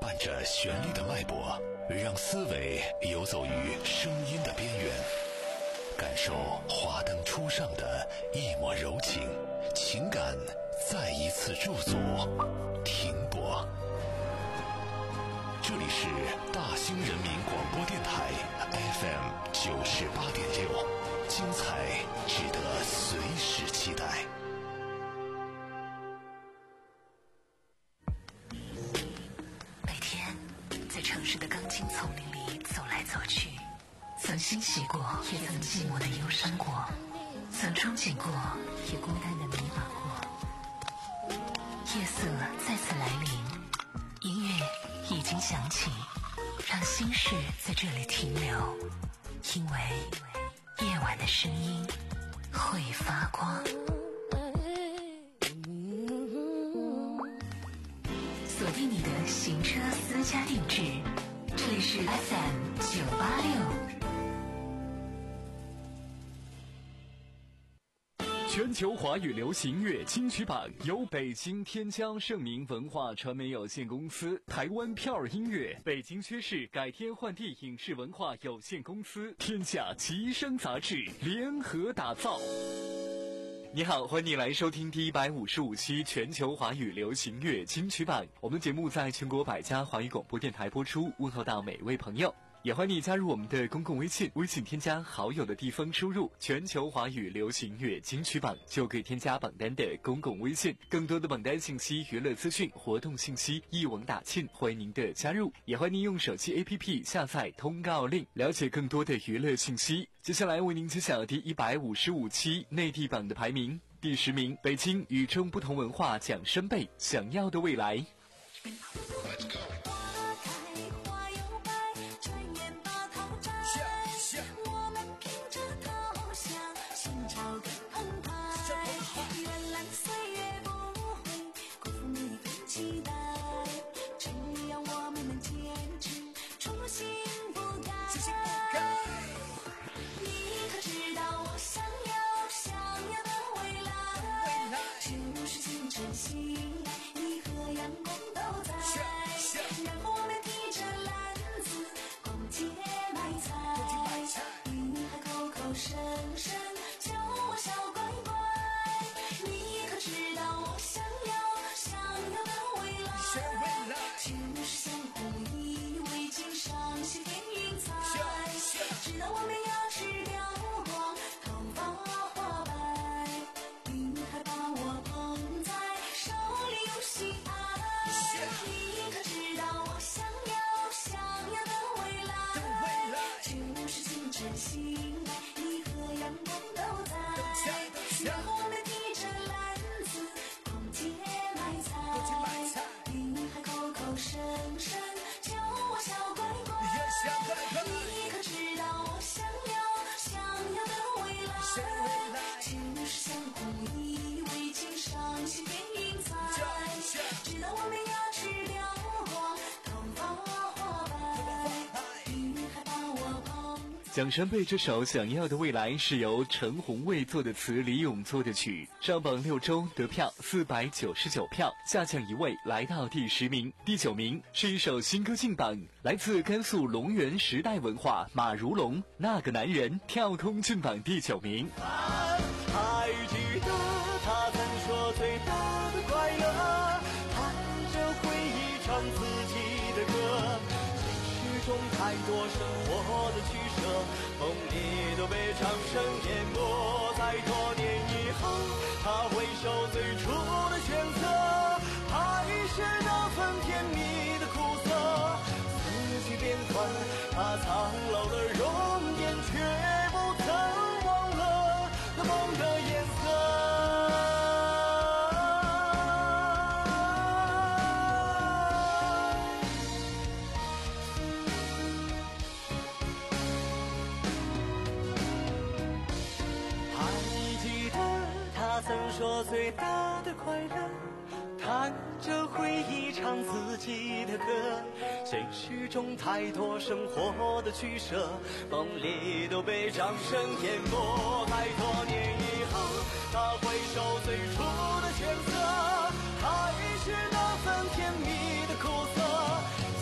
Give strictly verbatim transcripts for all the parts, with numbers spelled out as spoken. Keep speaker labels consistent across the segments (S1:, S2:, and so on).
S1: 伴着旋律的脉搏，让思维游走于声音的边缘，感受华灯初上的一抹柔情，情感再一次驻足停泊。这里是大兴人民广播电台 F M 九十八点六，精彩值得随时期待。
S2: 每天在城市的钢筋丛林里走来走去，曾欣喜过，也曾寂寞的忧伤过，曾憧憬过，也孤单的迷茫过。夜色再次来临，音乐已经响起，让心事在这里停留，因为夜晚的声音会发光。锁定你的行车私家定制，这里是 F M 九八六。
S3: 全球华语流行乐金曲榜由北京天江盛明文化传媒有限公司、台湾票儿音乐、北京薛氏改天换地影视文化有限公司、天下奇声杂志联合打造。你好，欢迎你来收听第一百五十五期全球华语流行乐金曲榜。我们的节目在全国百家华语广播电台播出，问候到每位朋友。也欢迎你加入我们的公共微信，微信添加好友的地方输入全球华语流行乐金曲榜，就可以添加榜单的公共微信。更多的榜单信息、娱乐资讯、活动信息一网打尽，欢迎您的加入。也欢迎您用手机 A P P 下载通告令，了解更多的娱乐信息。接下来为您揭晓第一百五十五期内地榜的排名。第十名，北京与众不同文化奖申贝，想要的未来。蒋申贝这首《想要的未来》是由陈红卫作的词，李咏作的曲，上榜六周得票四百九十九票，下降一位来到第十名。第九名是一首新歌进榜，来自甘肃龙源时代文化马如龙《那个男人》跳空进榜第九名。
S4: 还记得他曾说最大的快乐，弹着回忆唱自己的歌，现实中太多生活的曲折，梦里都被掌声淹没。在多年以后，他回首最初的选择，还是那份甜蜜的苦涩。四季变换，他苍老的容颜，却不曾忘了那梦的颜色。曾说最大的快乐，弹着回忆唱自己的歌，现实中太多生活的取舍，梦里都被掌声淹没。在多年以后，他回首最初的选择，还是那份甜蜜的苦涩。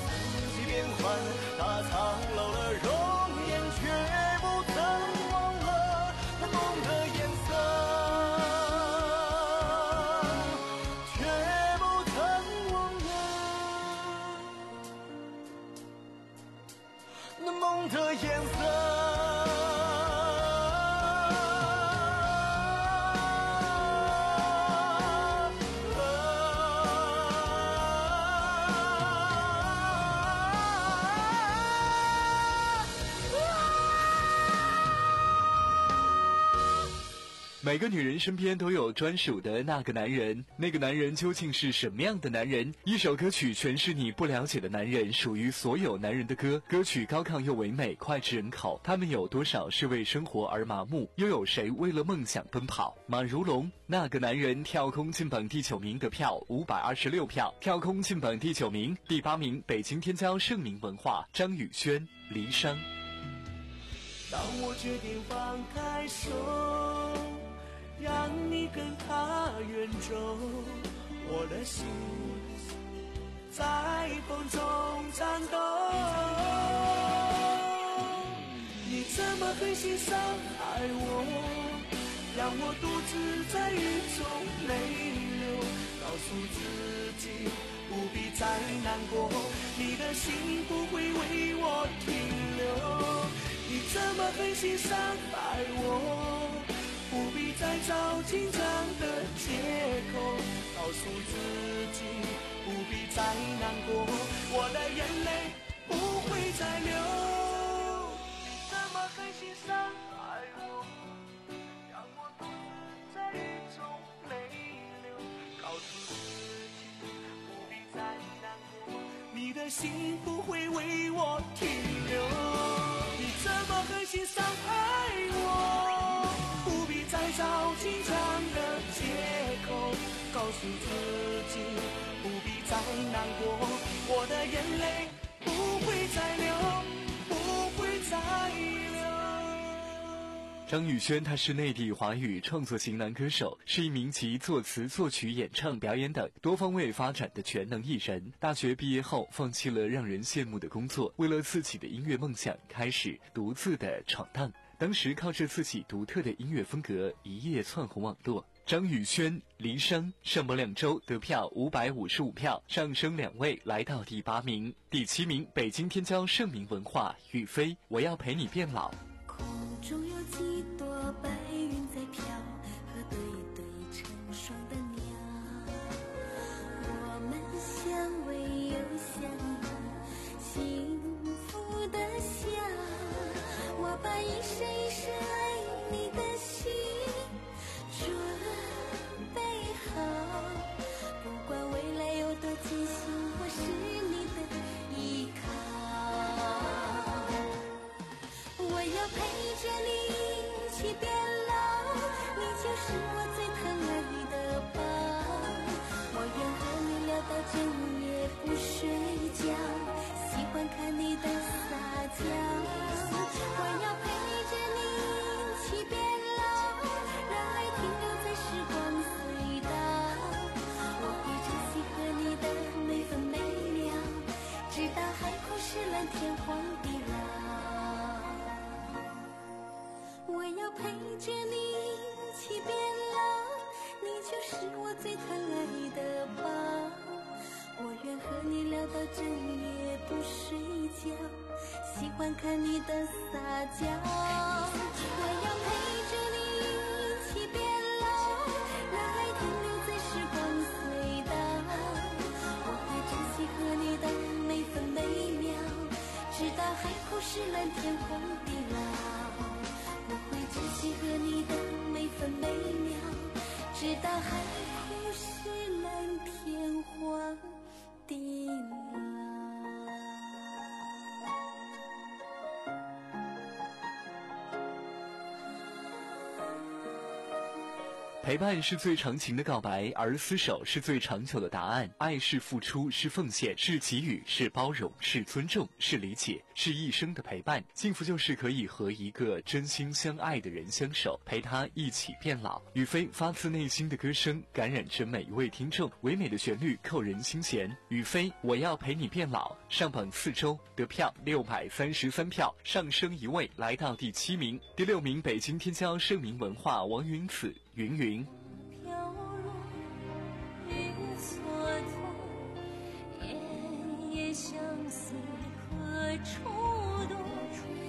S4: 的颜色。
S3: 每个女人身边都有专属的那个男人，那个男人究竟是什么样的男人？一首歌曲诠释你不了解的男人，属于所有男人的歌。歌曲高亢又唯美，脍炙人口。他们有多少是为生活而麻木？又有谁为了梦想奔跑？马如龙，那个男人跳空进榜第九名，得票五百二十六票。跳空进榜第九名，第八名北京天骄盛名文化，张宇轩，离殇。
S4: 当我决定放开手，让你跟他远走，我的心在风中颤抖。你怎么狠心伤害我，让我独自在雨中泪流，告诉自己不必再难过，你的心不会为我停留。你怎么狠心伤害我，不必再找紧张的借口，告诉自己不必再难过，我的眼泪不会再流。你怎么狠心伤害我，让我独自在雨中泪流，告诉自己不必再难过，你的心不会为我停留。你怎么狠心伤害我，不必再找紧张的借口，告诉自己不必再难过，我的眼泪不会再流，不会再流。
S3: 张宇轩，他是内地华语创作型男歌手，是一名集作词、作曲、演唱、表演等多方位发展的全能艺人。大学毕业后，放弃了让人羡慕的工作，为了自己的音乐梦想，开始独自的闯荡。当时靠着自己独特的音乐风格，一夜窜红网络。张宇轩，离殇，上榜两周，得票五百五十五票，上升两位，来到第八名。第七名，北京天骄盛名文化，雨霏，我要陪你变老。
S5: 空中有几朵白云在飘，和对对成双的鸟，我们相偎又相拥，幸福的笑。我把一生一世爱你的心准备好，不管未来有多艰辛，我是你的依靠。我要陪着你一起变老，你就是我最疼爱的宝。我愿和你聊到整夜不睡觉，喜欢看你的撒娇。我要陪着你一起变老，让爱停留在时光隧道。我会珍惜和你的每分每秒，直到海枯石烂，天荒地老。我要陪着你一起变老，你就是我最疼爱的宝。我愿和你聊到整夜不睡觉，喜欢看你的撒娇。我要陪着你一起变老，让爱停留在时光隧道。我会珍惜和你的每分每秒，直到海枯石烂，天荒地老。我会珍惜和你的每分每秒，直到海枯石烂，天荒地老。
S3: 陪伴是最长情的告白，而厮守是最长久的答案。爱是付出，是奉献，是给予，是包容，是尊重，是理解，是一生的陪伴。幸福就是可以和一个真心相爱的人相守，陪他一起变老。雨霏发自内心的歌声，感染着每一位听众，唯美的旋律扣人心弦。雨霏，我要陪你变老，上榜四周，得票六百三十三票，上升一位，来到第七名。第六名，北京天骄盛名文化，王云子，云云。
S5: 飘落雨蹉跎，夜夜相思何处躲？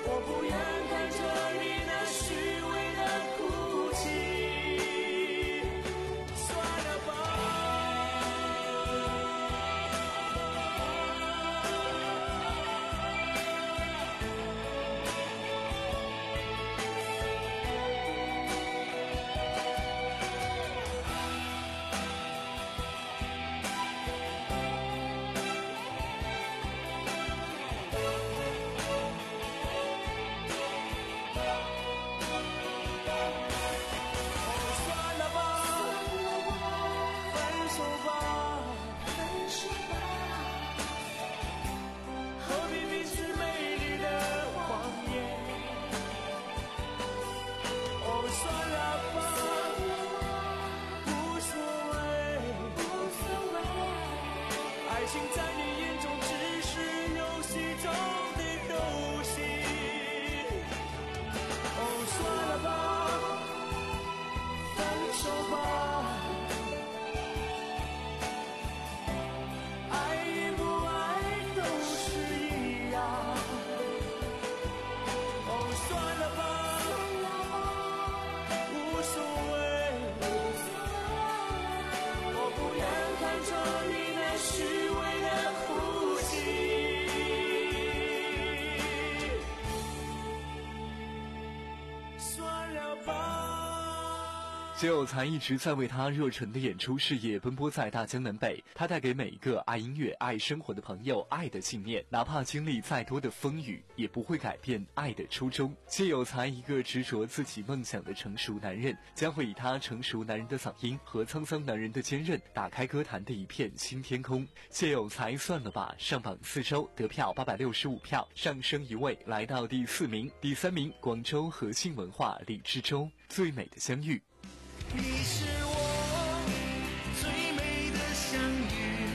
S3: 谢有才一直在为他热忱的演出事业奔波在大江南北，他带给每一个爱音乐、爱生活的朋友爱的信念，哪怕经历再多的风雨，也不会改变爱的初衷。谢有才，一个执着自己梦想的成熟男人，将会以他成熟男人的嗓音和沧桑男人的坚韧，打开歌坛的一片新天空。谢有才算了吧，上榜四周，得票八百六十五票，上升一位，来到第四名。第三名，广州和信文化李志洲，最美的相遇。
S4: 你是我最美的相遇，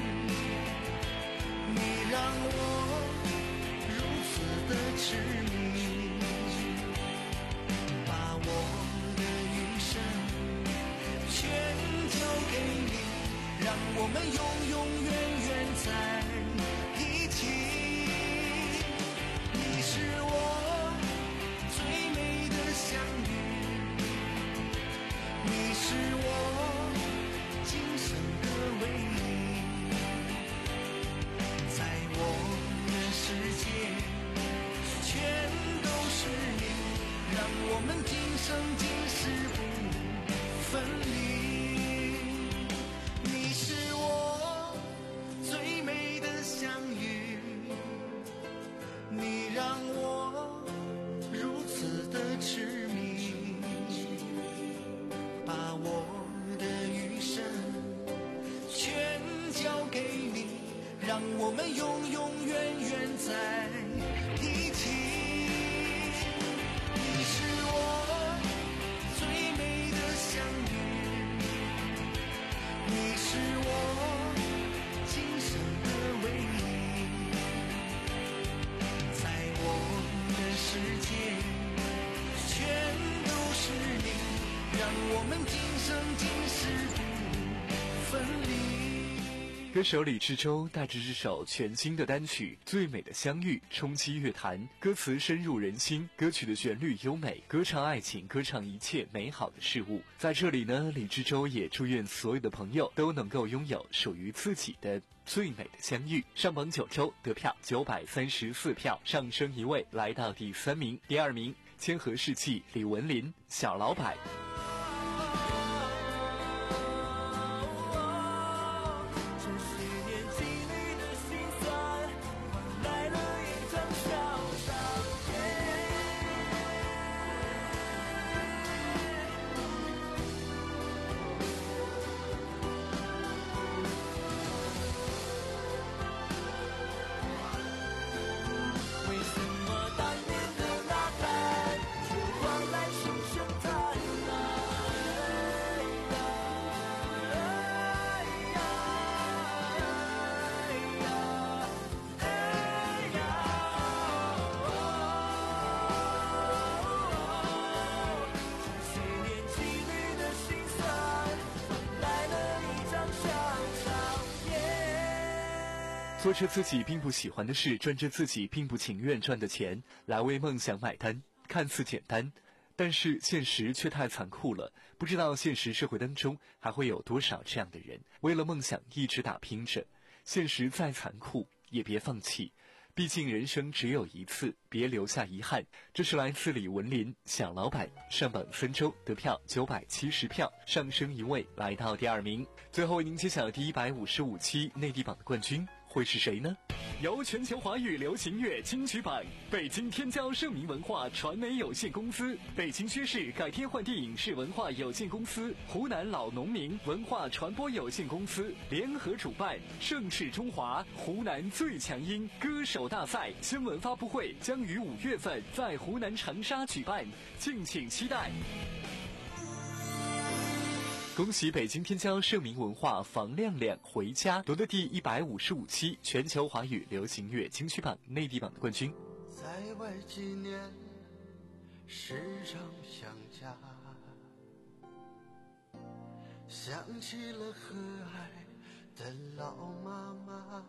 S4: 你让我如此的痴迷，把我的余生全交给你，让我们永永远远在一起。你是我最美的相遇，你是我今生的唯一，在我的世界全都是你，让我们今生今世不分离。你是我最美的相遇，你让我如此的痴迷，把我的余生全交给你，让我们永永远远在一起。你是我最美的相遇，你是我今生的唯一，在我的世界全都是你，让我们今生今世不分离。
S3: 歌手李志洲带着这首全新的单曲《最美的相遇》冲击乐坛，歌词深入人心，歌曲的旋律优美，歌唱爱情，歌唱一切美好的事物。在这里呢，李志洲也祝愿所有的朋友都能够拥有属于自己的最美的相遇。上榜九周，得票九百三十四票，上升一位，来到第三名。第二名，千和世纪李文林，小老板。做着自己并不喜欢的事，赚着自己并不情愿赚的钱，来为梦想买单，看似简单，但是现实却太残酷了。不知道现实社会当中还会有多少这样的人，为了梦想一直打拼着。现实再残酷，也别放弃，毕竟人生只有一次，别留下遗憾。这是来自李文林，小老板，上榜三周，得票九百七十票，上升一位，来到第二名。最后为您揭晓第一百五十五期内地榜的冠军会是谁呢？由全球华语流行乐金曲榜、北京天骄盛名文化传媒有限公司、北京薛氏改天换地影视文化有限公司、湖南老农民文化传播有限公司联合主办，盛世中华湖南最强音歌手大赛新闻发布会将于五月份在湖南长沙举办，敬请期待。恭喜北京天骄盛名文化房亮亮回家夺得第一百五十五期全球华语流行乐金曲榜内地榜的冠军。
S4: 在外几年，时常想家，想起了和蔼的老妈妈，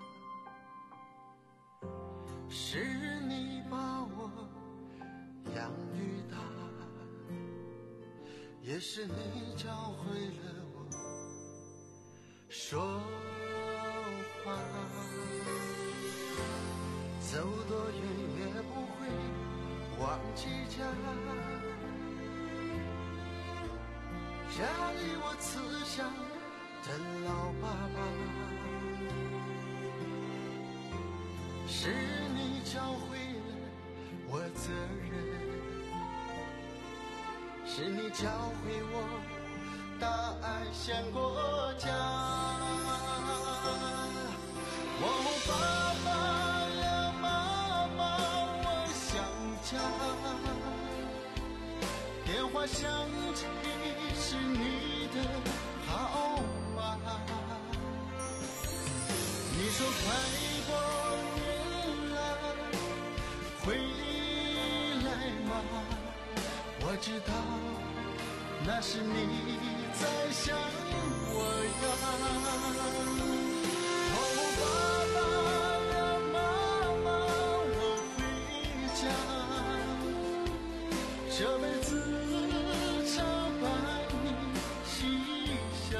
S4: 是你把我养育大，也是你教会了我说话，走多远也不会忘记家，
S6: 我慈祥的老爸爸，是你教会了我责任，是你教会我大爱献国家。哦，爸爸呀妈妈，我想家，电话响起是你的号码，你说快过年了，回来吗？我知道那是你在想我呀。哦，爸爸呀妈妈，我回家，这辈子常伴你西下，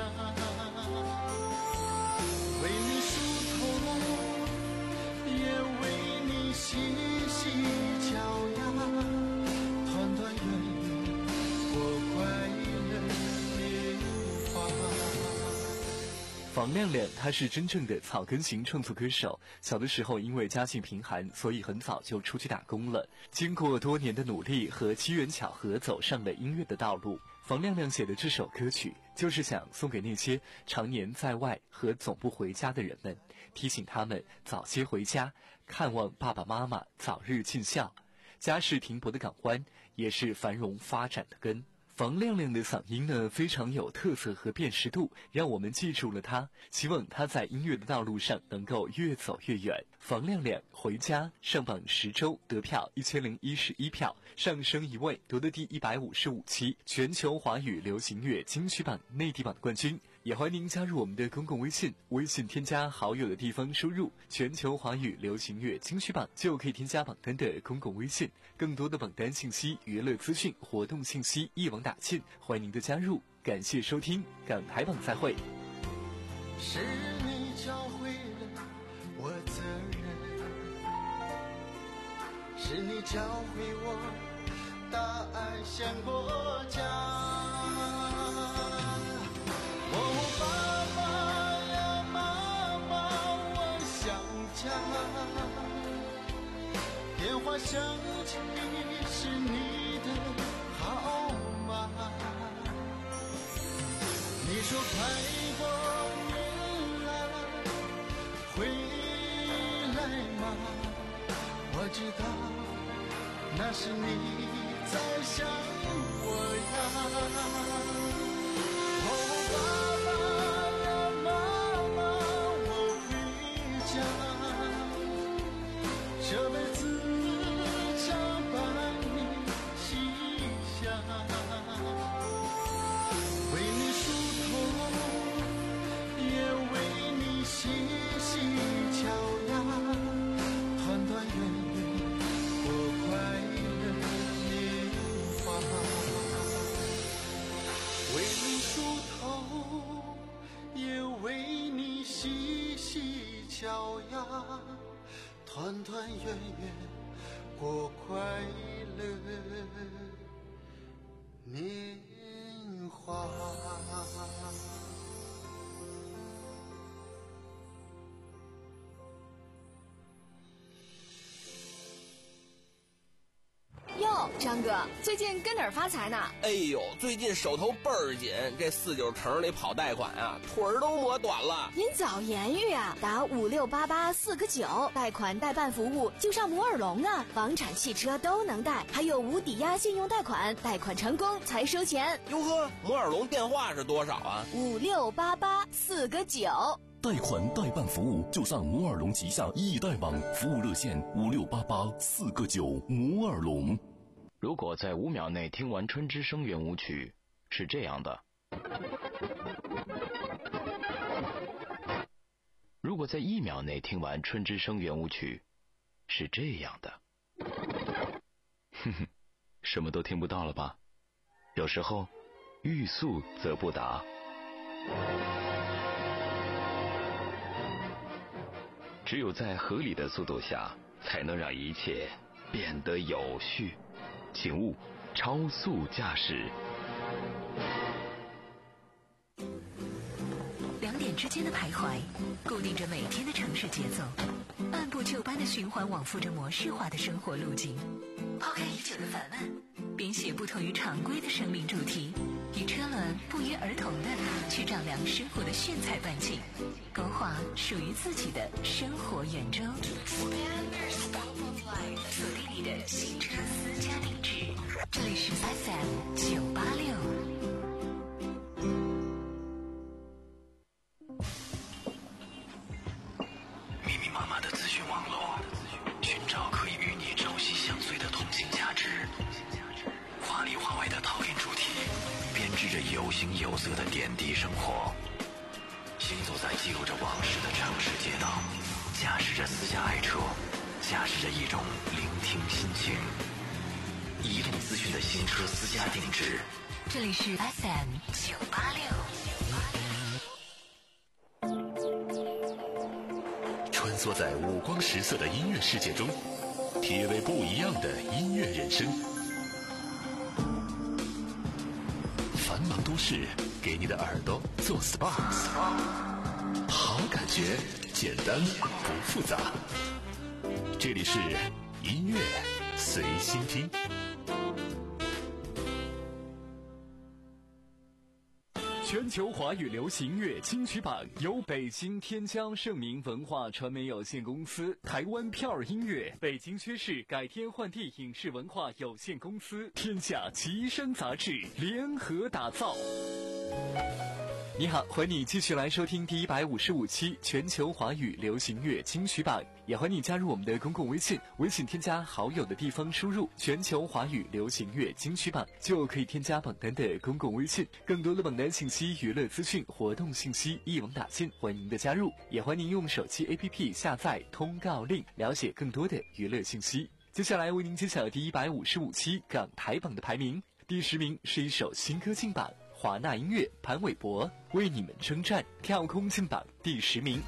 S6: 为你梳头，也为你洗洗脚呀，团团圆圆过快乐年华。
S3: 房亮亮他是真正的草根型创作歌手，小的时候因为家境贫寒，所以很早就出去打工了。经过多年的努力和机缘巧合，走上了音乐的道路。房亮亮写的这首歌曲，就是想送给那些常年在外和总不回家的人们，提醒他们早些回家，看望爸爸妈妈早日尽孝。家世停泊的港湾，也是繁荣发展的根。房亮亮的嗓音呢，非常有特色和辨识度，让我们记住了他。希望他在音乐的道路上能够越走越远。房亮亮回家上榜十周，得票一千零一十一票，上升一位，夺得第一百五十五期全球华语流行乐金曲榜内地榜的冠军。也欢迎您加入我们的公共微信，微信添加好友的地方输入全球华语流行乐金曲榜，就可以添加榜单的公共微信。更多的榜单信息、娱乐资讯、活动信息一网打尽，欢迎您的加入。感谢收听港台榜，再会。
S6: 是你教会了我责任，是你教会我大爱献国家。哦，爸爸呀妈妈，我想家，电话响起是你的号码，你说快过年了，回来吗？我知道那是你在想我呀。哦，爸爸呀妈妈，我回家，这辈子常伴你西下，为你梳头，也为你洗洗脚呀，团团圆圆过快乐年华。为你梳头，也为你洗洗脚呀，团团圆圆过快乐年华。
S7: 哟，张哥，最近跟哪儿发财呢？
S8: 哎呦，最近手头倍儿紧，这四九城里跑贷款啊，腿儿都磨短了。
S7: 您早言语啊，打五六八八四个九，贷款代办服务就上摩尔龙啊，房产、汽车都能贷，还有无抵押信用贷款，贷款成功才收钱。
S8: 哟呵，摩尔龙电话是多少啊？
S7: 五六八八四个九。
S9: 贷款代办服务就上摩尔龙旗下易贷网，服务热线五六八八四个九。摩尔龙。
S10: 如果在五秒内听完春之声圆舞曲，是这样的；如果在一秒内听完春之声圆舞曲，是这样的。哼哼，什么都听不到了吧？有时候，欲速则不达。只有在合理的速度下，才能让一切变得有序。请勿超速驾驶。
S2: 之间的徘徊，固定着每天的城市节奏，按部就班的循环往复着模式化的生活路径。抛开已久的烦闷，编写不同于常规的生命主题，与车轮不约而同的去丈量生活的炫彩半径，勾画属于自己的生活圆周。锁定你的新车私家定制，这里是 F M 九八六。
S1: 密密麻麻的资讯网络，寻找可以与你朝夕相随的通信价值。华里华外的讨论主题，编织着有形有色的点滴生活。行走在记录着往事的城市街道，驾驶着私家爱车，驾驶着一种聆听心情。移动资讯的新车私家定制，
S2: 这里是 F M 九八六。
S1: 穿梭在五光十色的音乐世界中，体味不一样的音乐人生。繁忙都市给你的耳朵做 S P A， 好感觉，简单不复杂。这里是音乐随心听。
S3: 全球华语流行乐金曲榜由北京天江盛明文化传媒有限公司、台湾票儿音乐、北京薛氏改天换地影视文化有限公司、天下奇声杂志联合打造。你好，欢迎你继续来收听第一百五十五期全球华语流行乐金曲榜，也欢迎你加入我们的公共微信，微信添加好友的地方输入全球华语流行乐金曲榜，就可以添加榜单的公共微信，更多的榜单信息、娱乐资讯、活动信息一网打尽，欢迎您的加入，也欢迎您用手机 A P P 下载通告令，了解更多的娱乐信息。接下来为您揭晓第一百五十五期港台榜的排名，第十名是一首新歌进榜，华纳音乐潘玮柏为你们征战，跳空进榜第十名。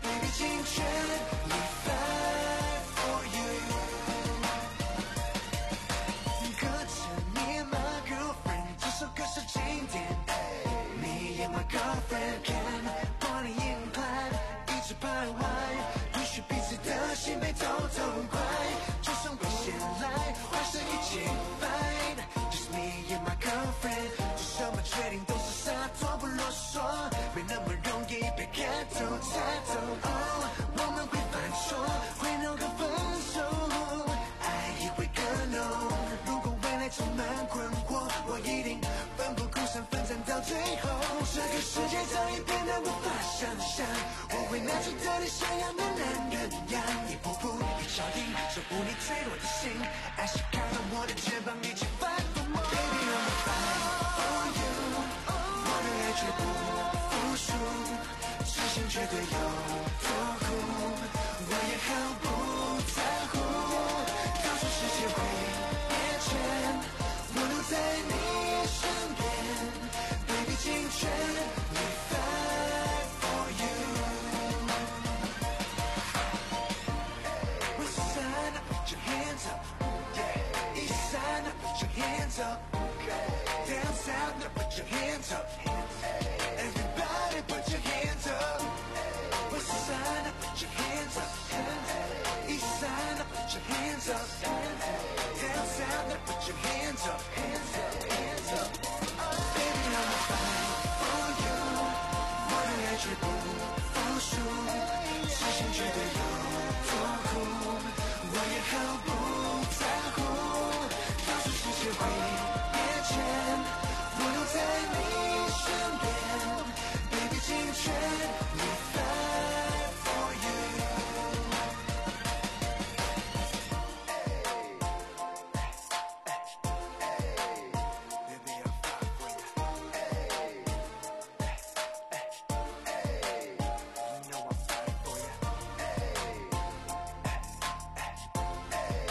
S6: 世界早已变得无法想象，我会拿出特地想要的男人样，一步步一脚印守护你脆弱的心，爱是靠到我的肩膀一起 fight for more Baby I'm fight for you， 我的爱绝不服输，痴心绝对有多苦，我也毫不在乎，告诉世界会变迁，我都在你身边 Baby 尽全up. Down south, now put your hands up. Everybody put your hands up. West side, now put your hands up. East side, now put your hands up. Down south, now put your hands up. Hands up, hands up. Baby, I'm a fight for you. 我的爱绝不服输，痴心绝对有多苦，我也毫不在乎。世界会变迁，我都在你身边 Baby 尽全力 fight for you Baby I'll fight for you You know I'll fight for you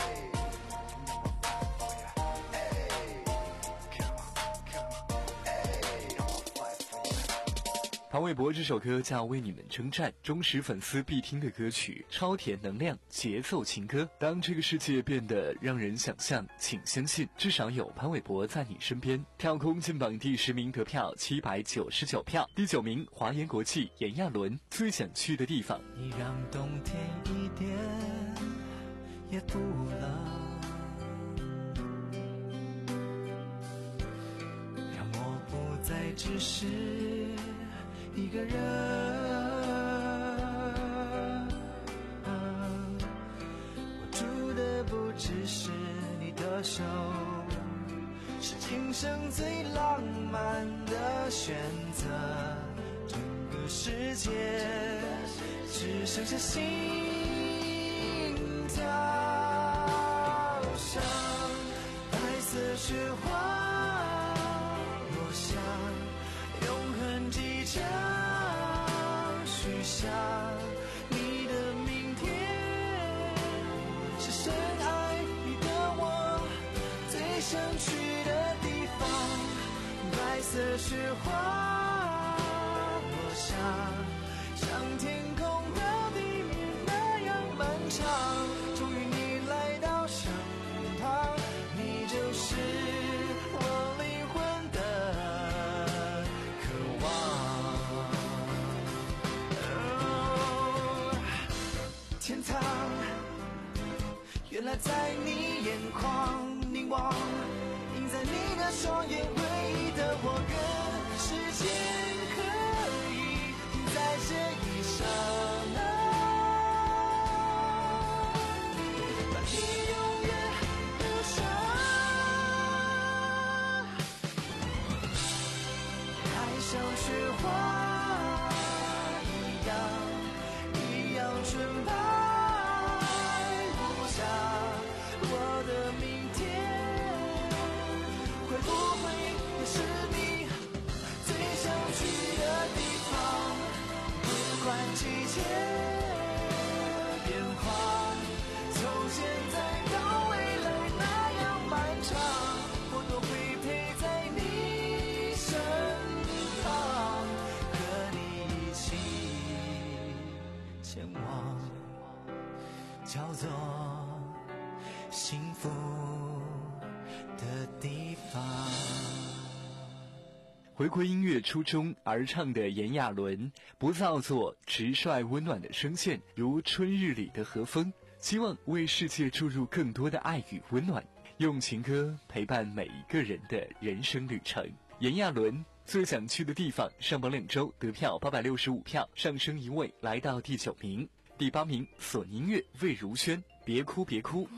S3: 潘玮柏这首歌叫《为你们征战》，忠实粉丝必听的歌曲，超甜能量节奏情歌。当这个世界变得让人想象，请相信至少有潘玮柏在你身边。跳空进榜第十名，得票七百九十九票。第九名，华研国际炎亚纶，最想去的地方。
S4: 你让冬天一点也不冷，让我不再只是一个人，我住的不只是你的手，是今生最浪漫的选择。整个世界只剩下心跳声，白色雪花落下，永恒即将许下。你的明天是深爱你的我最想去的地方，白色雪花落下，像天空的地面那样漫长。终于你来到身旁，你就是我灵魂的渴望。哦，天堂原来在你眼眶凝望，映在你的双眼，唯一的我跟时间可以停在这一刹那，把你永远留下。爱像雪花一样，一样纯白无瑕。我的明天会不会也是你最想去的地方？不管季节变化，从现在到未来那样漫长，我都会陪在你身旁，和你一起前往叫做幸福的地方。
S3: 回归音乐初衷而唱的炎亚纶，不造作，直率温暖的声线如春日里的和风，希望为世界注入更多的爱与温暖，用情歌陪伴每一个人的人生旅程。炎亚纶最想去的地方上榜两周，得票八百六十五票，上升一位来到第九名。第八名，索尼音乐魏如萱，别哭别哭。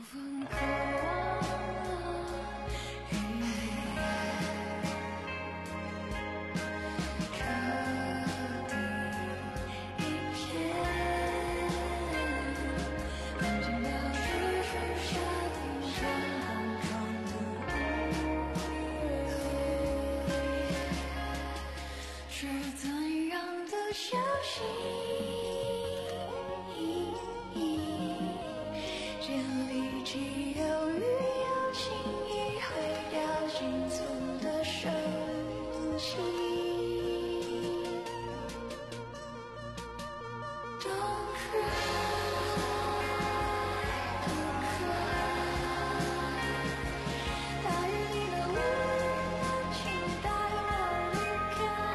S5: 消息，这里既有雨有情意，会掉进葱的深情。Don't cry, don't cry， 大雨里的无人，请带我离开。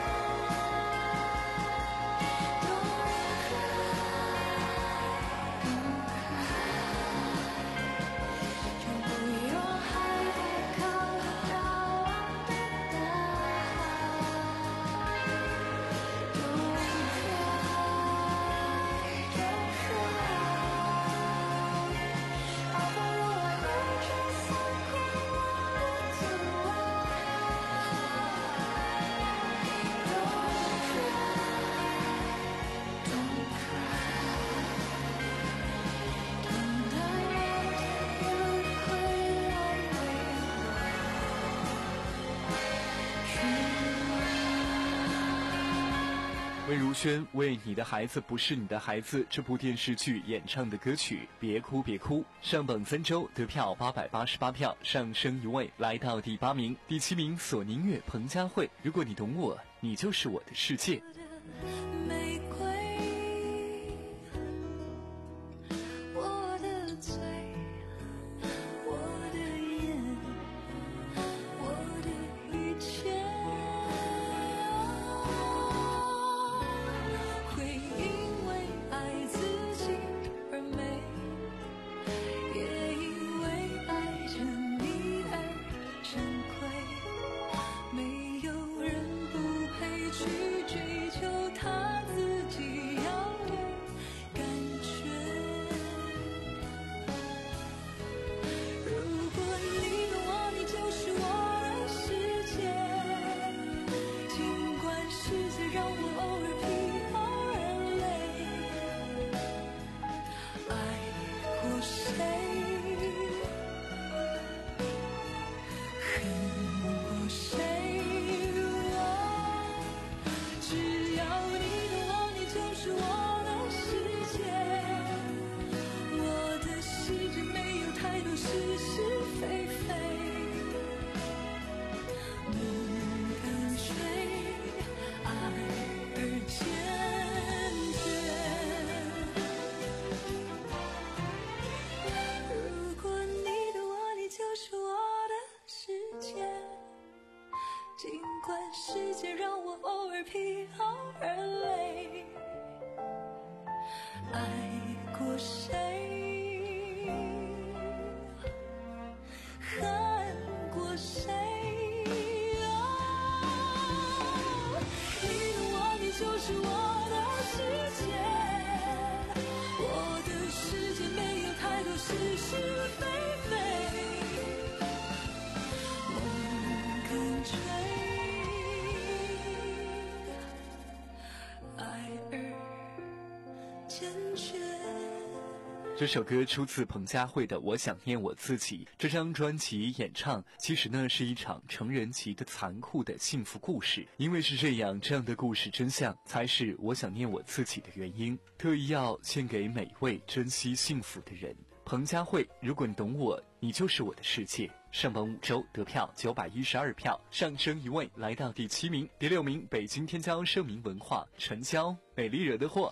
S3: 魏如萱为《你的孩子不是你的孩子》这部电视剧演唱的歌曲《别哭别哭》，上榜三周，得票八百八十八票，上升一位来到第八名。第七名，索尼音乐彭佳慧，如果你懂我，你你就是我的世界。
S5: 玫瑰，我的嘴，我的眼，我的一切，会因为爱自己而美，也因为爱着你而珍贵。没有人不配去追求他自己要的感觉。如果你懂我，你就是我的世界。尽管世界让我偶尔疲劳而累，爱过谁，恨过谁。尽管世界让我偶尔疲劳而累，爱过谁，恨过谁。哦，你懂我，你就是我的世界。我的世界没有太多是是非非，梦更吹。
S3: 这首歌出自彭佳慧的《我想念我自己》。这张专辑演唱其实呢是一场成人级的残酷的幸福故事，因为是这样，这样的故事真相才是我想念我自己的原因。特意要献给每位珍惜幸福的人。彭佳慧，如果你懂我，你就是我的世界。上榜五周得票九百一十二票，上升一位来到第七名。第六名，北京天骄盛名文化，陈娇，美丽惹的祸。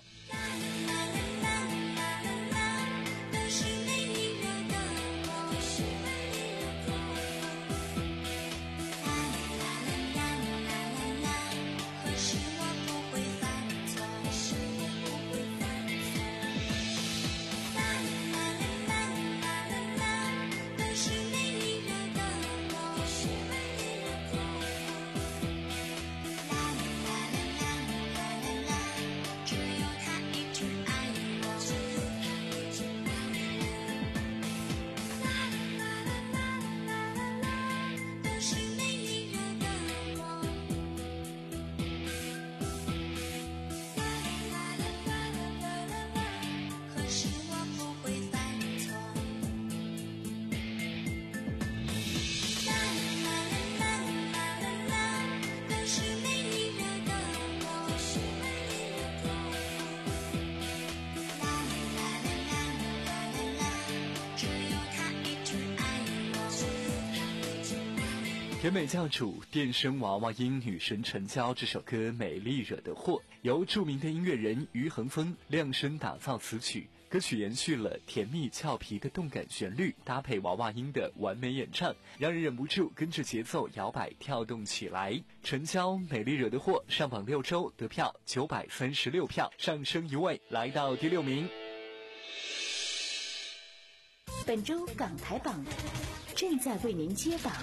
S3: 甜美教主电声娃娃音女神陈娇这首歌《美丽惹的祸》，由著名的音乐人于恒峰量身打造词曲。歌曲延续了甜蜜俏皮的动感旋律，搭配娃娃音的完美演唱，让人忍不住跟着节奏摇摆跳动起来。陈娇《美丽惹的祸》上榜六周得票九百三十六票，上升一位来到第六名。
S11: 本周港台榜正在为您揭榜。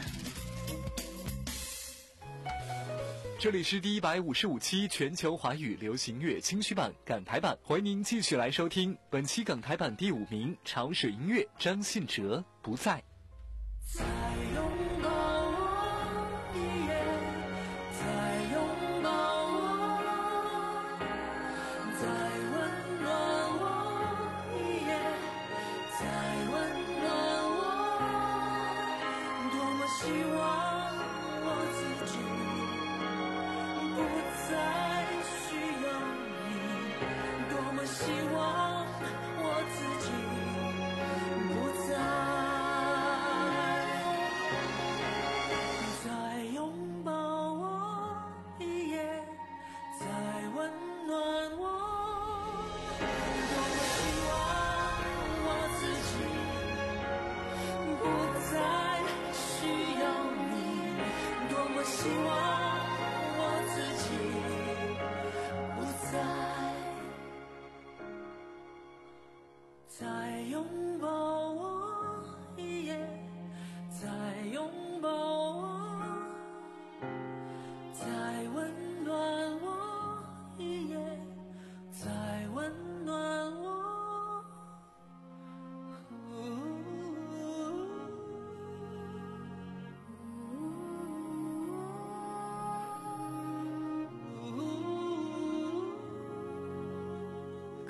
S3: 这里是第一百五十五期全球华语流行乐金曲榜港台版，欢迎您继续来收听本期港台版第五名，潮水音乐张信哲不在。
S4: 再拥抱我一夜，再拥抱我，再温暖我一夜，再温暖我，多么希望我自己不再需要你，多么希望我自己不再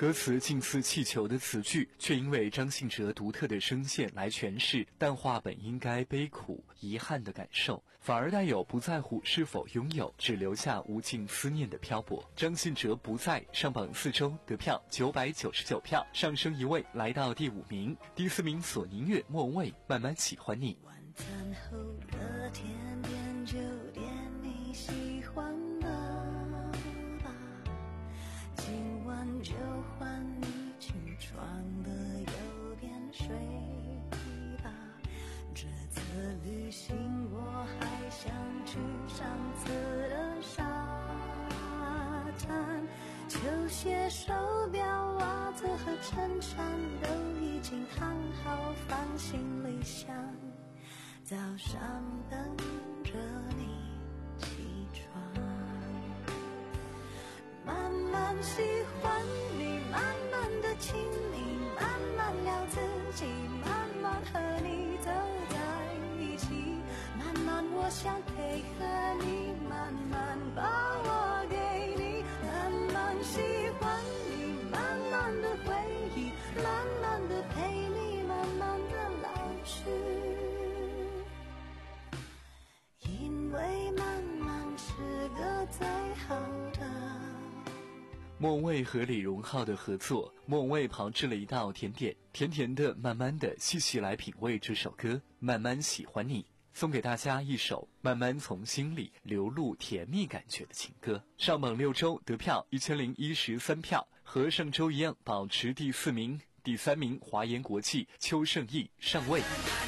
S3: 歌词近似气球的词句，却因为张信哲独特的声线来诠释淡化本应该悲苦遗憾的感受，反而带有不在乎是否拥有，只留下无尽思念的漂泊。张信哲不在上榜四周得票九百九十九票，上升一位来到第五名。第四名索尼乐莫蔚慢慢喜欢你。
S5: 晚餐后的甜点就点你喜欢的吧，今晚就换你起床的右边睡吧，这次旅行我还想去上次的沙滩，球鞋手表袜子和衬衫都已经烫好放行李箱，早上等着你起床，慢慢喜欢你，慢慢的亲你，慢慢聊自己，慢慢和你走在一起，慢慢我想配合你，慢慢把我给你，慢慢喜欢你，慢慢的回忆，慢慢的陪你，慢慢的老去，因为慢慢是个最好的。
S3: 莫蔚和李荣浩的合作，莫蔚炮制了一道甜点，甜甜的慢慢的细细来品味这首歌，慢慢喜欢你，送给大家一首慢慢从心里流露甜蜜感觉的情歌。上榜六周得票一千零一十三票，和上周一样保持第四名。第三名华研国际邱胜翊上位。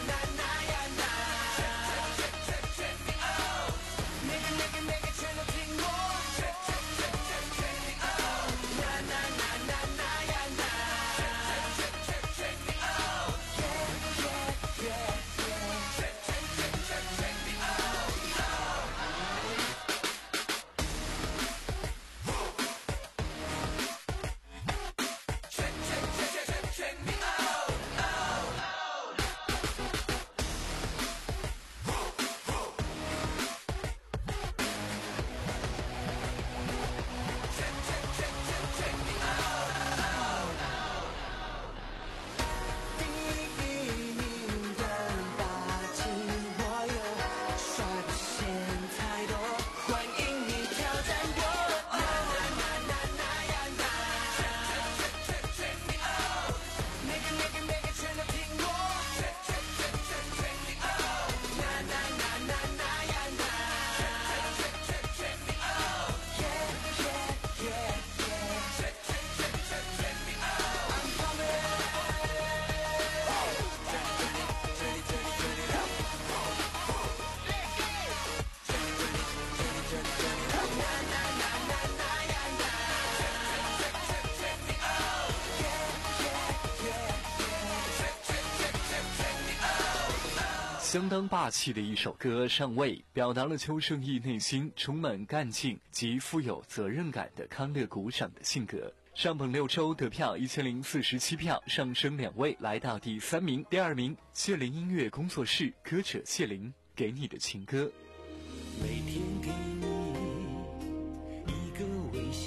S3: 相当霸气的一首歌上位，表达了邱胜翊内心充满干劲及富有责任感的康乐鼓掌的性格。上榜六周得票一千零四十七票，上升两位来到第三名。第二名谢林音乐工作室歌者谢林给你的情歌。
S12: 每天给你一个微笑，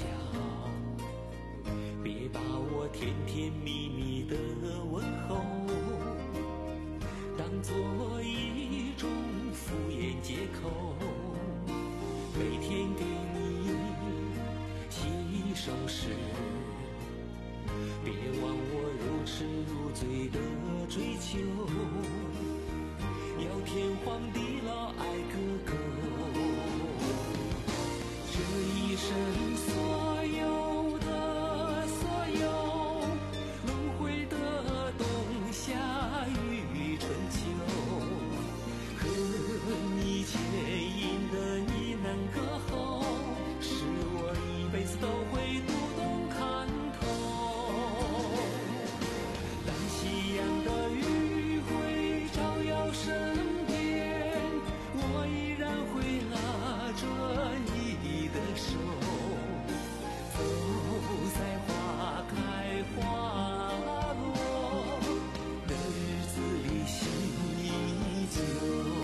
S12: 别把我甜甜蜜蜜的问候当作一种敷衍借口，每天给你洗手时，别忘我如痴如醉的追求，要天荒地老爱个够，这一生所有的所有，轮回的冬夏与春秋，和你牵引的呢喃歌喉，是我一辈子都会读懂看透。当夕阳的余晖照耀身边，我依然会拉着你的手，走在花开花落的日子里，心依旧。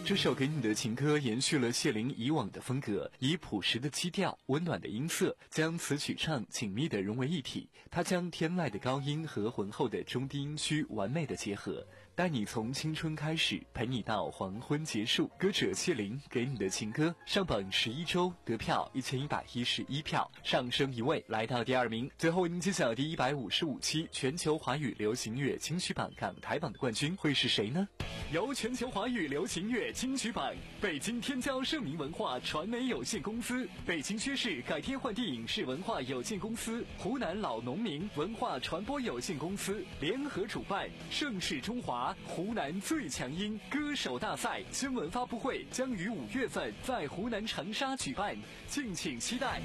S3: 这首给你的情歌延续了谢玲以往的风格，以朴实的基调、温暖的音色，将词曲唱紧密地融为一体。它将天籁的高音和浑厚的中低音区完美的结合，带你从青春开始，陪你到黄昏结束。歌者谢玲给你的情歌上榜十一周，得票一千一百一十一票，上升一位来到第二名。最后为您揭晓第一百五十五期全球华语流行乐金曲榜港台榜的冠军会是谁呢？由全球华语流行乐金曲榜、北京天骄盛名文化传媒有限公司、北京薛氏改天换地影视文化有限公司、湖南老农民文化传播有限公司联合主办，盛世中华湖南最强音歌手大赛新闻发布会将于五月份在湖南长沙举办，敬请期待。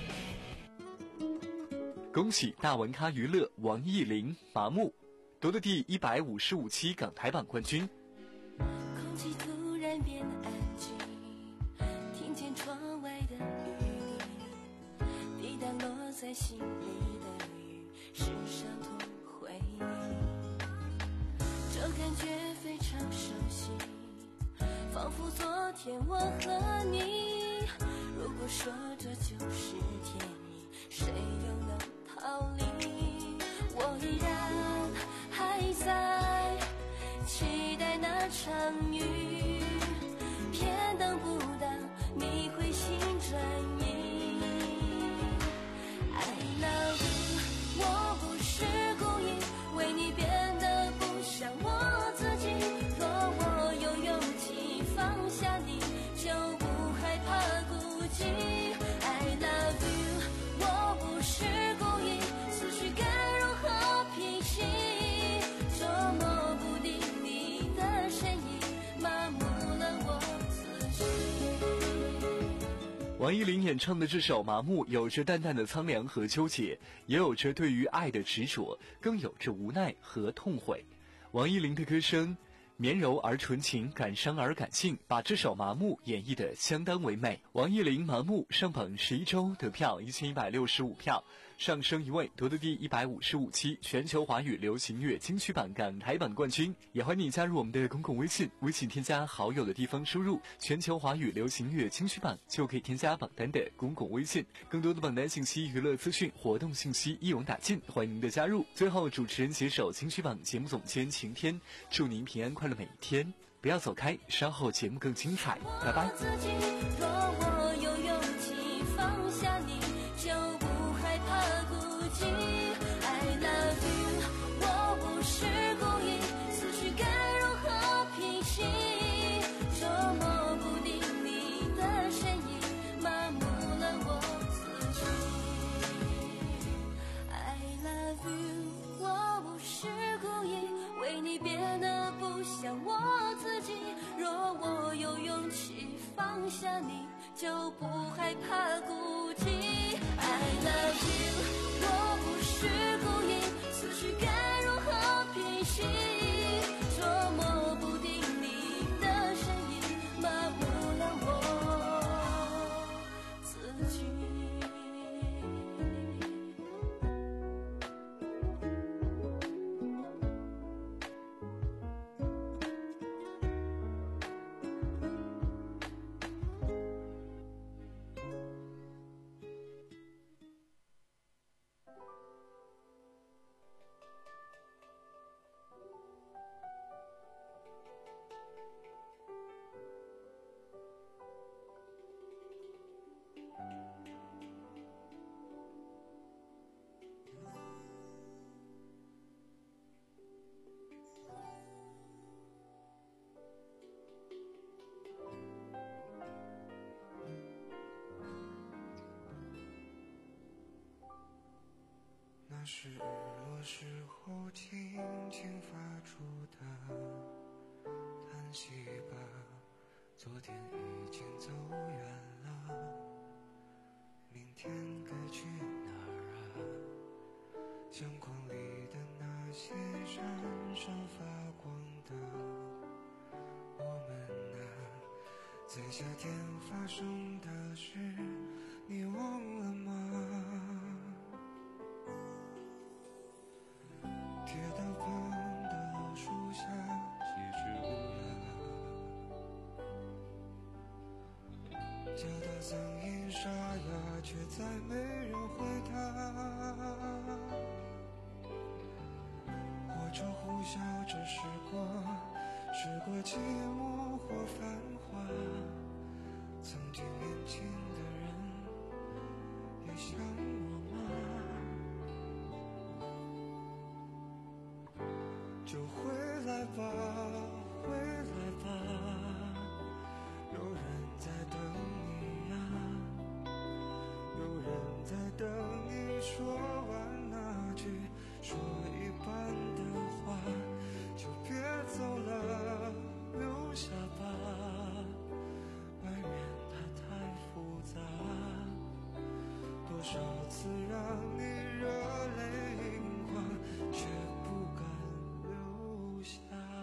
S3: 恭喜大文咖娱乐王艺林麻木夺得第一百五十五期港台榜冠军。
S5: 空气突然变安静，听见窗外的雨滴，滴答落在心里的雨是伤痛回忆，这感觉非常熟悉，仿佛昨天我和你，如果说这就是天意，谁又能逃离？我依然还在期待那场雨，偏等不到你回心转意。I love you， 我不是故意为你变得不像我自己，若我有勇气放下你，就不害怕孤寂。I love you， 我不是故意，思绪该如何平息，捉摸不定你的身影，麻木了我自己。
S3: 王艺林演唱的这首《麻木》有着淡淡的苍凉和纠结，也有着对于爱的执着，更有着无奈和痛悔。王艺林的歌声绵柔而纯情，感伤而感性，把这首《麻木》演绎得相当唯美。王艺林《麻木》上榜十一周，得票一千一百六十五票，上升一位，夺得第一百五十五期全球华语流行乐金曲榜港台榜冠军。也欢迎你加入我们的公共微信，微信添加好友的地方输入全球华语流行乐金曲榜，就可以添加榜单的公共微信。更多的榜单信息、娱乐资讯、活动信息一网打尽，欢迎您的加入。最后，主持人携手金曲榜节目总监晴天，祝您平安快乐每一天，不要走开，稍后节目更精彩，拜拜。
S5: 若我有勇气放下你，就不害怕孤寂。I love you， 我不是故意，思绪该如何平息，捉摸不定你的身影，麻木了我自己。I love you， 我不是故意为你变得不像我自己，若我有勇气放下你，就不害怕孤寂。I love you， 我不是故意，思绪该如何平息，捉摸不定你的身影，麻木了我自己。
S6: 那是日落时候轻轻发出的叹息吧，昨天已经走远了，明天该去哪儿啊？相框里的那些闪闪发光的我们啊，在夏天发生的事你忘了吗？铁道旁的老树下，几只乌鸦声音沙哑，却再没人回答。或者呼啸着时过，时过寂寞或繁华。曾经年轻的人，也像我吗？就回来吧，回来吧，有人在等你呀，有人在等你说完那句说一半的话，就别走了，留下吧，外面它太复杂，多少次让你热泪盈眶，却不敢留下。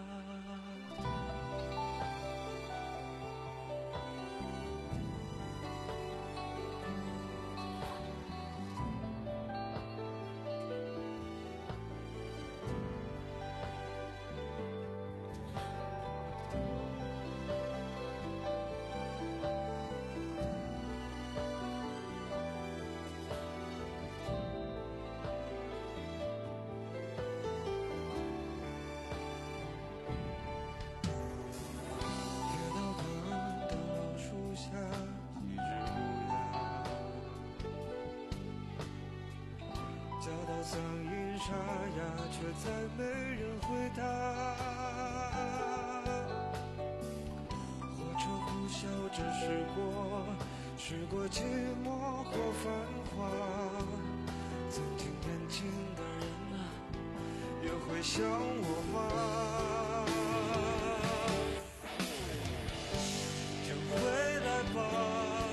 S6: 叫到嗓音沙哑，却再没人回答。火车呼啸着驶过，驶过寂寞或繁华。曾经年轻的人啊，也会想我吗？就回来吧。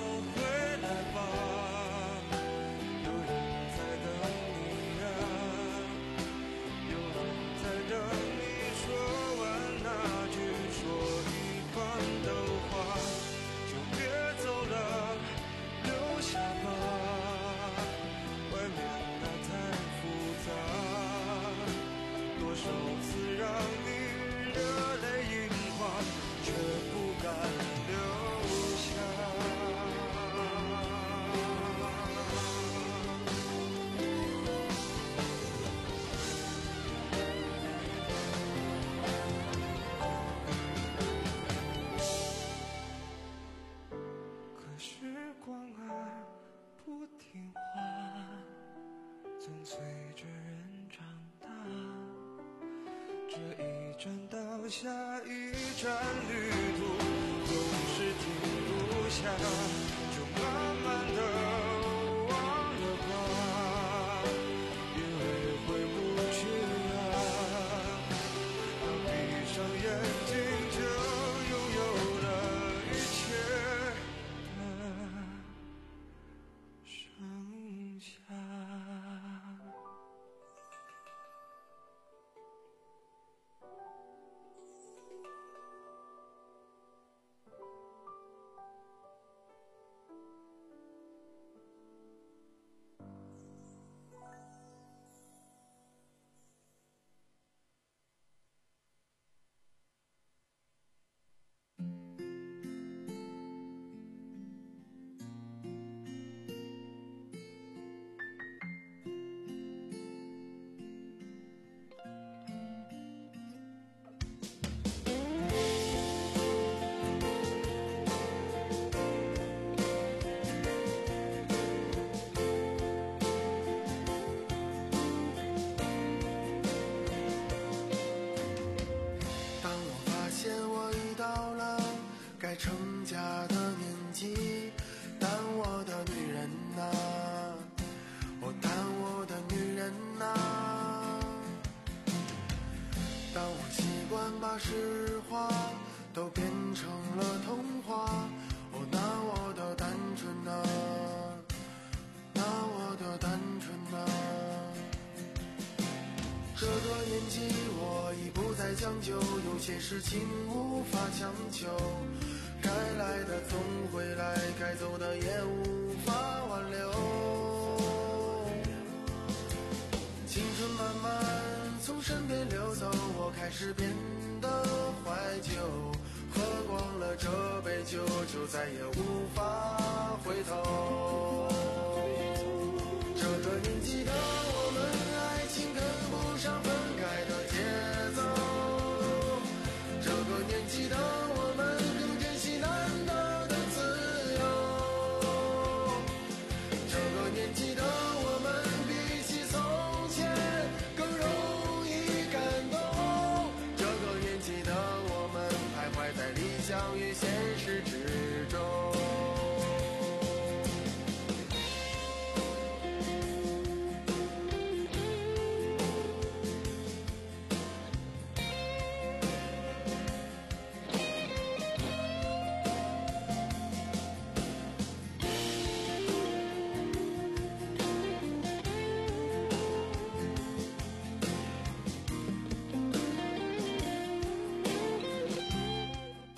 S6: 下一站旅途总是停不下，就慢慢的忘了吧，因为回不去啊，当闭上眼睛就拥有了一切的剩下。成家的年纪，但我的女人啊，哦，但我的女人啊，当我习惯把实话都变成了童话，哦，那我的单纯啊，那我的单纯啊，这个年纪我已不再将就，有些事情无法强求，该来的总会来，该走的也无法挽留。青春慢慢从身边流走，我开始变得怀旧，喝光了了这杯酒，就再也无法回头。这个年纪的我们，爱情跟不上分开的节奏。这个年纪的我们，更珍惜难得的自由。这个年纪的我们，比起从前更容易感动。这个年纪的我们，徘徊在理想与现实之中。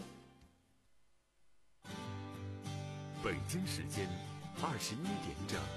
S1: 北京时间二十一点整。